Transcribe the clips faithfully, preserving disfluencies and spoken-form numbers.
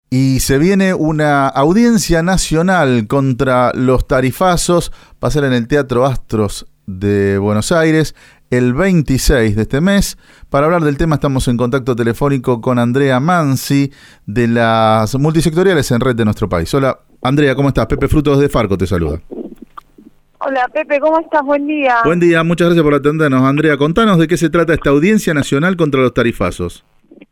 Y se viene una audiencia nacional contra los tarifazos, va a ser en el Teatro Astros de Buenos Aires el veintiséis de este mes. Para hablar del tema estamos en contacto telefónico con Andrea Mansi de las multisectoriales en red de nuestro país. Hola Andrea, ¿cómo estás? Pepe Frutos de Farco te saluda. Hola Pepe, ¿cómo estás? Buen día. Buen día, muchas gracias por atendernos. Andrea, contanos de qué se trata esta audiencia nacional contra los tarifazos.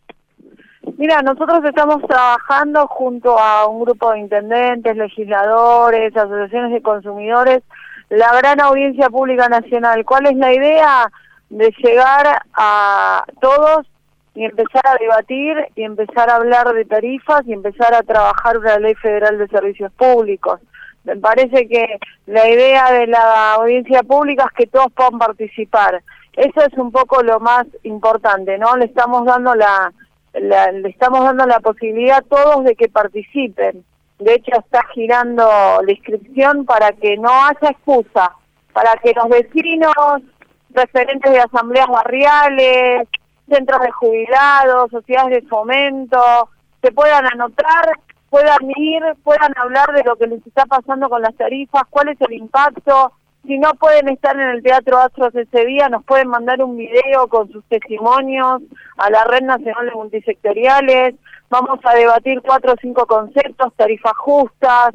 Mira, nosotros estamos trabajando junto a un grupo de intendentes, legisladores, asociaciones de consumidores, la gran audiencia pública nacional. ¿Cuál es la idea? De llegar a todos y empezar a debatir y empezar a hablar de tarifas y empezar a trabajar una ley federal de servicios públicos. Me parece que la idea de la audiencia pública es que todos puedan participar. Eso es un poco lo más importante, ¿no? Le estamos dando la... La, le estamos dando la posibilidad a todos de que participen. De hecho, está girando la inscripción para que no haya excusa, para que los vecinos, referentes de asambleas barriales, centros de jubilados, sociedades de fomento, se puedan anotar, puedan ir, puedan hablar de lo que les está pasando con las tarifas, cuál es el impacto. Si no pueden estar en el Teatro Astros ese día, nos pueden mandar un video con sus testimonios a la Red Nacional de Multisectoriales. Vamos a debatir cuatro o cinco conceptos: tarifas justas,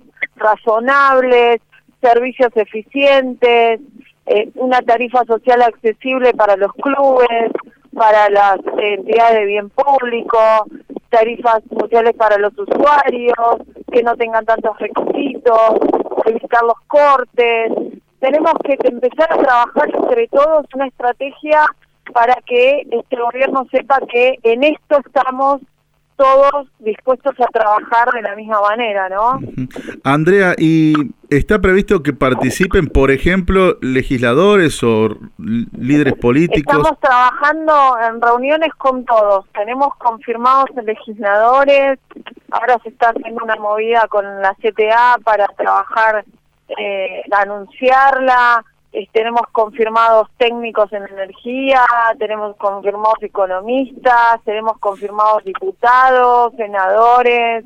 razonables, servicios eficientes, eh, una tarifa social accesible para los clubes, para las eh, entidades de bien público, tarifas sociales para los usuarios, que no tengan tantos requisitos, evitar los cortes. Tenemos que empezar a trabajar entre todos una estrategia para que este gobierno sepa que en esto estamos todos dispuestos a trabajar de la misma manera, ¿no? Andrea, ¿y está previsto que participen, por ejemplo, legisladores o líderes políticos? Estamos trabajando en reuniones con todos. Tenemos confirmados legisladores. Ahora se está haciendo una movida con la C T A para trabajar, eh, anunciarla. Eh, tenemos confirmados técnicos en energía, tenemos confirmados economistas, tenemos confirmados diputados, senadores,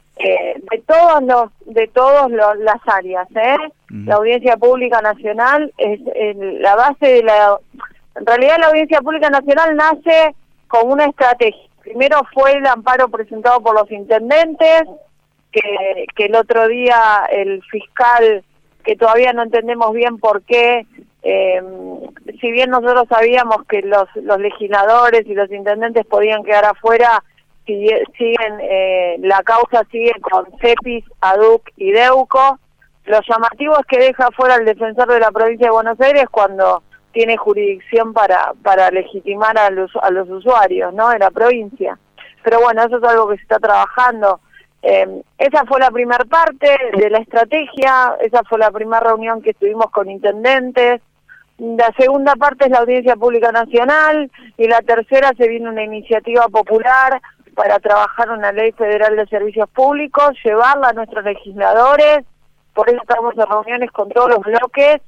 eh, de todos los, de todos los, las áreas, ¿eh? Uh-huh. La Audiencia Pública Nacional es el, la base de la. En realidad, la Audiencia Pública Nacional nace con una estrategia. Primero fue el amparo presentado por los intendentes, que, que el otro día el fiscal, que todavía no entendemos bien por qué, eh, si bien nosotros sabíamos que los, los legisladores y los intendentes podían quedar afuera, sigue, siguen eh, la causa sigue con CEPIS, ADUC y DEUCO. Lo llamativo es que deja afuera al defensor de la provincia de Buenos Aires cuando tiene jurisdicción para para legitimar a los, a los usuarios, ¿no?, de la provincia. Pero bueno, eso es algo que se está trabajando. Eh, esa fue la primera parte de la estrategia, esa fue la primera reunión que estuvimos con intendentes. La segunda parte es la Audiencia Pública Nacional y la tercera se viene una iniciativa popular para trabajar una ley federal de servicios públicos, llevarla a nuestros legisladores. Por eso estamos en reuniones con todos los bloques,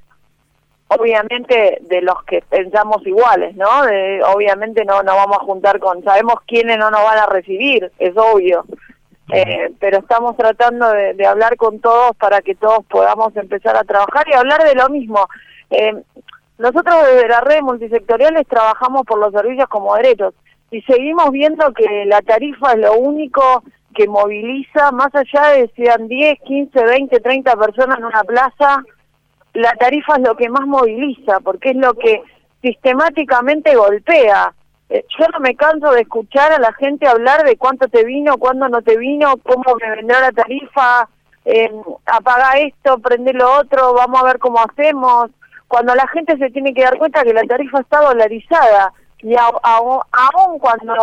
obviamente de los que pensamos iguales, ¿no? De, obviamente no nos vamos a juntar con, sabemos quiénes no nos van a recibir, es obvio. Eh, pero estamos tratando de, de hablar con todos para que todos podamos empezar a trabajar y hablar de lo mismo. Eh, nosotros desde la red multisectoriales trabajamos por los servicios como derechos y seguimos viendo que la tarifa es lo único que moviliza, más allá de si sean diez, quince, veinte, treinta personas en una plaza, la tarifa es lo que más moviliza, porque es lo que sistemáticamente golpea. Yo no me canso de escuchar a la gente hablar de cuánto te vino, cuándo no te vino, cómo me vendrá la tarifa, eh, apaga esto, prende lo otro, vamos a ver cómo hacemos. Cuando la gente se tiene que dar cuenta que la tarifa está dolarizada y a, a, aún cuando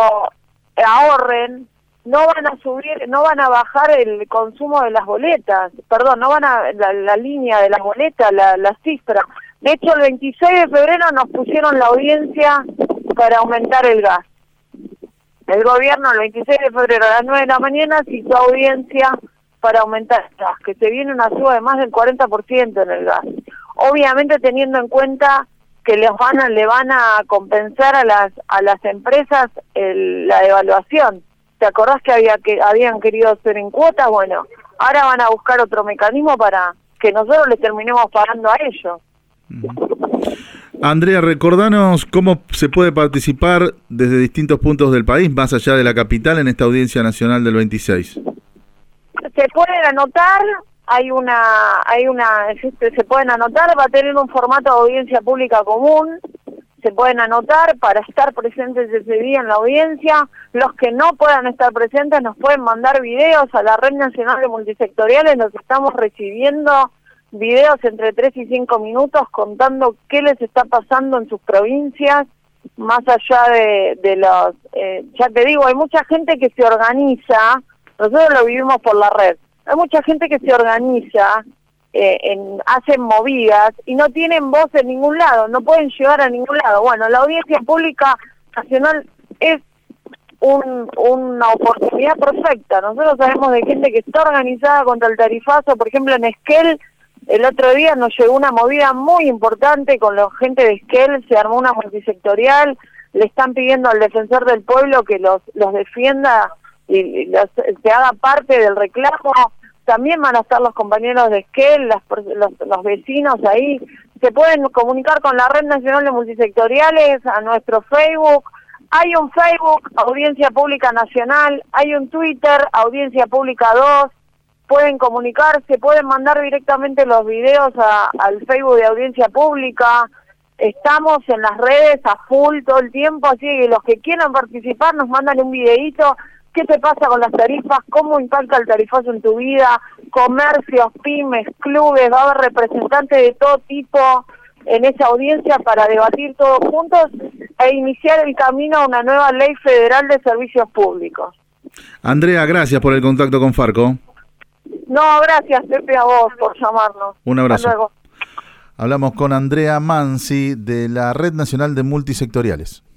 ahorren, no van a subir, no van a bajar el consumo de las boletas, perdón, no van a, la, la línea de las boletas, la, la cifra. De hecho, el veintiséis de febrero nos pusieron la audiencia para aumentar el gas. El gobierno el veintiséis de febrero a las nueve de la mañana citó audiencia para aumentar el gas, que se viene una suba de más del cuarenta por ciento en el gas. Obviamente teniendo en cuenta que les van a, le van a compensar a las a las empresas el, la devaluación. ¿te acordás que había que habían querido hacer en cuotas? Bueno, ahora van a buscar otro mecanismo para que nosotros les terminemos pagando a ellos. Andrea, recordanos cómo se puede participar desde distintos puntos del país, más allá de la capital, en esta audiencia nacional del veintiséis. Se pueden anotar, hay una, hay una, se pueden anotar, va a tener un formato de audiencia pública común, se pueden anotar para estar presentes ese día en la audiencia. Los que no puedan estar presentes nos pueden mandar videos a la Red Nacional de Multisectoriales, los estamos recibiendo videos entre tres y cinco minutos contando qué les está pasando en sus provincias, más allá de, de los, eh, ya te digo, hay mucha gente que se organiza, nosotros lo vivimos por la red, hay mucha gente que se organiza, eh, en, hacen movidas y no tienen voz en ningún lado, no pueden llegar a ningún lado. Bueno, la audiencia pública nacional es un, una oportunidad perfecta. Nosotros sabemos de gente que está organizada contra el tarifazo, por ejemplo en Esquel. El otro día nos llegó una movida muy importante con la gente de Esquel, se armó una multisectorial, le están pidiendo al defensor del pueblo que los los defienda y los, se haga parte del reclamo. También van a estar los compañeros de Esquel, las, los, los vecinos ahí. Se pueden comunicar con la Red Nacional de Multisectoriales, a nuestro Facebook. Hay un Facebook, Audiencia Pública Nacional, hay un Twitter, Audiencia Pública dos. Pueden comunicarse, pueden mandar directamente los videos a, al Facebook de Audiencia Pública. Estamos en las redes a full todo el tiempo, así que los que quieran participar nos mandan un videíto. ¿Qué te pasa con las tarifas? ¿Cómo impacta el tarifazo en tu vida? Comercios, pymes, clubes, va a haber representantes de todo tipo en esa audiencia para debatir todos juntos e iniciar el camino a una nueva ley federal de servicios públicos. Andrea, gracias por el contacto con Farco. No, gracias, Pepe, a vos por llamarnos. Un abrazo. Hasta luego. Hablamos con Andrea Mansi de la Red Nacional de Multisectoriales.